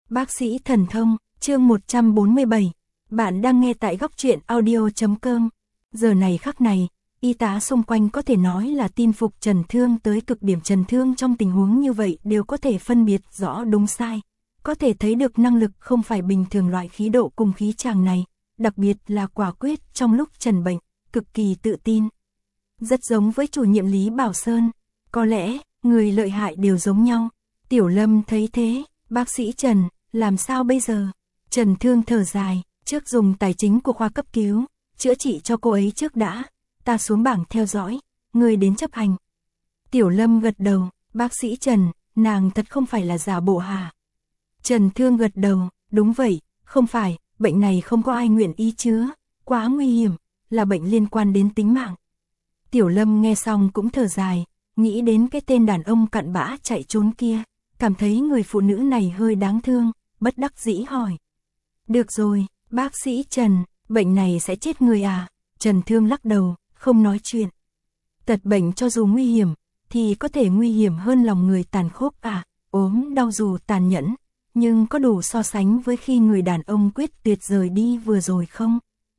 Bác sĩ thần thông, chương 147. Bạn đang nghe tại góc truyện audio.com. Giờ này khắc này, y tá xung quanh có thể nói là tin phục Trần Thương tới cực điểm. Trần Thương trong tình huống như vậy đều có thể phân biệt rõ đúng sai. Có thể thấy được năng lực không phải bình thường, loại khí độ cùng khí chàng này, đặc biệt là quả quyết trong lúc trần bệnh, cực kỳ tự tin. Rất giống với chủ nhiệm Lý Bảo Sơn, có lẽ, người lợi hại đều giống nhau. Tiểu Lâm thấy thế, bác sĩ Trần, làm sao bây giờ? Trần Thương thở dài, trước dùng tài chính của khoa cấp cứu, chữa trị cho cô ấy trước đã, ta xuống bảng theo dõi, người đến chấp hành. Tiểu Lâm gật đầu, bác sĩ Trần, nàng thật không phải là giả bộ hả? Trần Thương gật đầu, đúng vậy, không phải, bệnh này không có ai nguyện ý chữa, quá nguy hiểm, là bệnh liên quan đến tính mạng. Tiểu Lâm nghe xong cũng thở dài, nghĩ đến cái tên đàn ông cặn bã chạy trốn kia, cảm thấy người phụ nữ này hơi đáng thương, bất đắc dĩ hỏi. Được rồi, bác sĩ Trần, bệnh này sẽ chết người à? Trần Thương lắc đầu, không nói chuyện. Tật bệnh cho dù nguy hiểm, thì có thể nguy hiểm hơn lòng người tàn khốc à? Ốm đau dù tàn nhẫn, nhưng có đủ so sánh với khi người đàn ông quyết tuyệt rời đi vừa rồi không?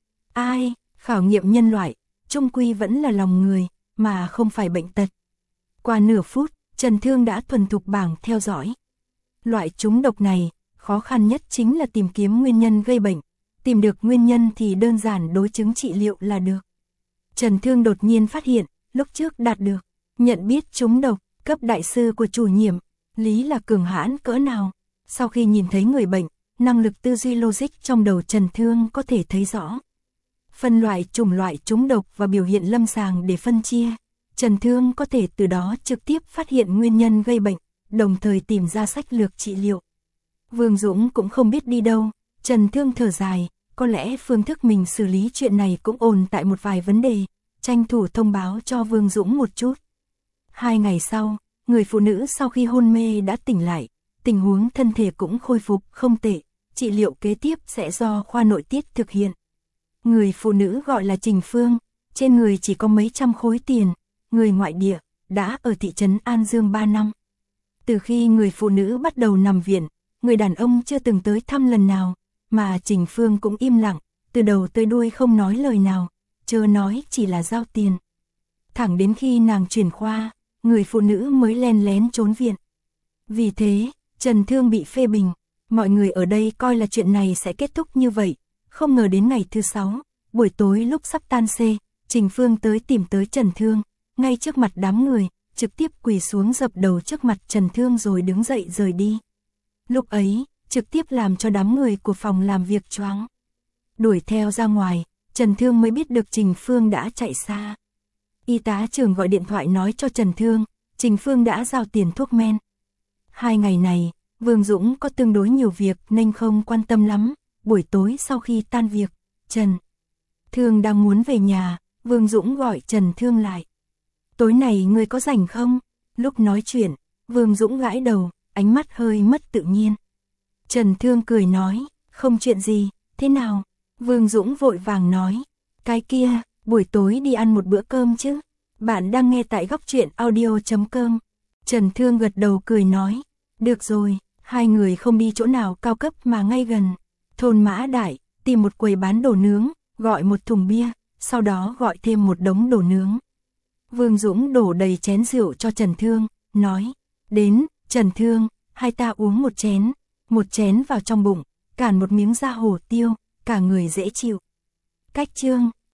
Ai, khảo nghiệm nhân loại, chung quy vẫn là lòng người, mà không phải bệnh tật. Qua nửa phút, Trần Thương đã thuần thục bảng theo dõi. Loại trúng độc này, khó khăn nhất chính là tìm kiếm nguyên nhân gây bệnh. Tìm được nguyên nhân thì đơn giản đối chứng trị liệu là được. Trần Thương đột nhiên phát hiện, lúc trước đạt được, nhận biết trúng độc, cấp đại sư của chủ nhiệm, Lý là cường hãn cỡ nào. Sau khi nhìn thấy người bệnh, năng lực tư duy logic trong đầu Trần Thương có thể thấy rõ. Phân loại chủng loại trúng độc và biểu hiện lâm sàng để phân chia. Trần Thương có thể từ đó trực tiếp phát hiện nguyên nhân gây bệnh, đồng thời tìm ra sách lược trị liệu. Vương Dũng cũng không biết đi đâu, Trần Thương thở dài, có lẽ phương thức mình xử lý chuyện này cũng ổn tại một vài vấn đề, tranh thủ thông báo cho Vương Dũng một chút. 2 ngày sau, người phụ nữ sau khi hôn mê đã tỉnh lại, tình huống thân thể cũng khôi phục không tệ, trị liệu kế tiếp sẽ do khoa nội tiết thực hiện. Người phụ nữ gọi là Trình Phương, trên người chỉ có mấy trăm khối tiền, người ngoại địa, đã ở thị trấn An Dương 3 năm. Từ khi người phụ nữ bắt đầu nằm viện, người đàn ông chưa từng tới thăm lần nào, mà Trình Phương cũng im lặng, từ đầu tới đuôi không nói lời nào, chớ nói chỉ là giao tiền. Thẳng đến khi nàng chuyển khoa, người phụ nữ mới len lén trốn viện. Vì thế, Trần Thương bị phê bình, mọi người ở đây coi là chuyện này sẽ kết thúc như vậy, không ngờ đến ngày thứ 6, buổi tối lúc sắp tan xê, Trình Phương tới tìm tới Trần Thương, ngay trước mặt đám người, trực tiếp quỳ xuống dập đầu trước mặt Trần Thương rồi đứng dậy rời đi. Lúc ấy, trực tiếp làm cho đám người của phòng làm việc choáng. Đuổi theo ra ngoài, Trần Thương mới biết được Trình Phương đã chạy xa. Y tá trưởng gọi điện thoại nói cho Trần Thương, Trình Phương đã giao tiền thuốc men. 2 ngày này, Vương Dũng có tương đối nhiều việc nên không quan tâm lắm. Buổi tối sau khi tan việc, Trần Thương đang muốn về nhà, Vương Dũng gọi Trần Thương lại. Tối này ngươi có rảnh không? Lúc nói chuyện, Vương Dũng gãi đầu, ánh mắt hơi mất tự nhiên. Trần Thương cười nói, không chuyện gì, thế nào? Vương Dũng vội vàng nói, cái kia, buổi tối đi ăn một bữa cơm chứ? Bạn đang nghe tại góc truyện audio.com. Trần Thương gật đầu cười nói, được rồi, hai người không đi chỗ nào cao cấp mà ngay gần. Thôn Mã Đại, tìm một quầy bán đồ nướng, gọi một thùng bia, sau đó gọi thêm một đống đồ nướng. Vương Dũng đổ đầy chén rượu cho Trần Thương, nói, đến, Trần Thương, hai ta uống một chén vào trong bụng, cản một miếng da hổ tiêu, cả người dễ chịu. Cách chương